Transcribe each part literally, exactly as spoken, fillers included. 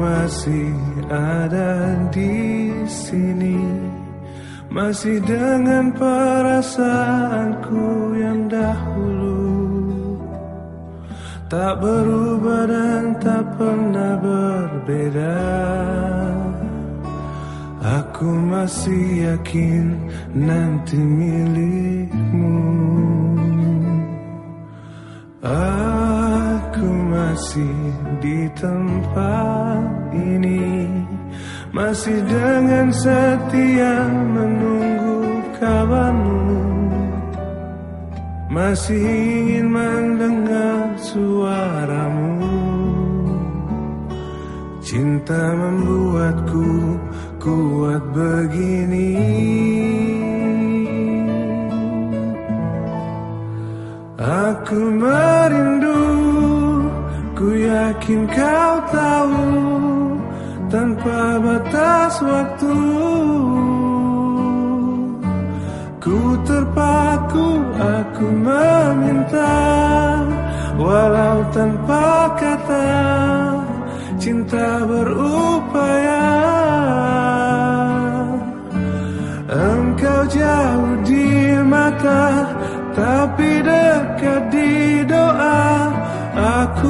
masih ada di sini, masih dengan perasaanku yang dahulu, tak berubah dan tak pernah berbeda. Aku masih yakin nanti milikmu. Aku masih di tempat ini, masih dengan setia menunggu kabarmu, masih ingin mendengar suaramu. Cinta membuatku kuat begini. Aku merindu, ku yakin kau tahu, tanpa batas waktu. Ku terpaku, aku meminta, walau tanpa kata, cinta berupaya. Engkau jauh di mata, tapi dekat di doa. Aku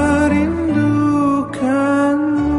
merindukanmu.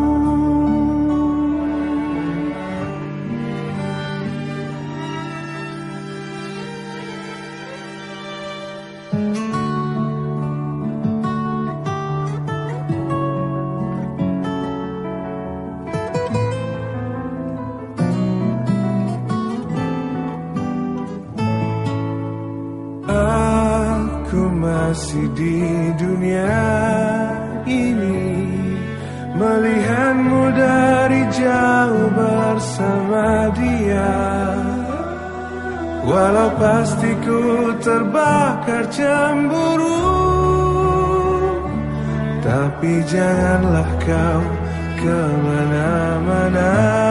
Aku masih di dunia ini, melihatmu dari jauh bersama dia. Walau pasti ku terbakar cemburu, tapi janganlah kau kemana-mana.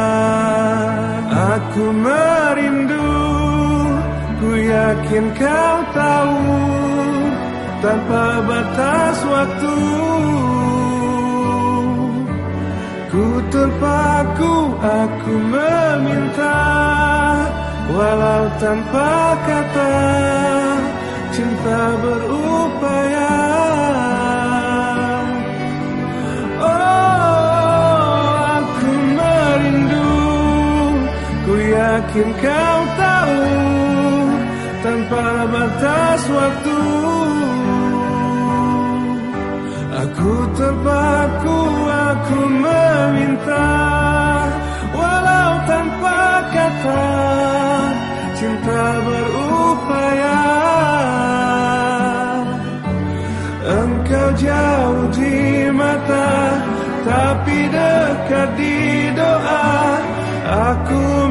Aku merindu, ku yakin kau tahu, tanpa batas waktu. Ku terpaku, aku meminta, walau tanpa kata, cinta berupaya. Oh, aku merindu, ku yakin kau tahu, tanpa batas waktu. Aku terpaku, aku meminta, walau tanpa kata, cinta berupaya. Engkau jauh di mata, tapi dekat di doa. Aku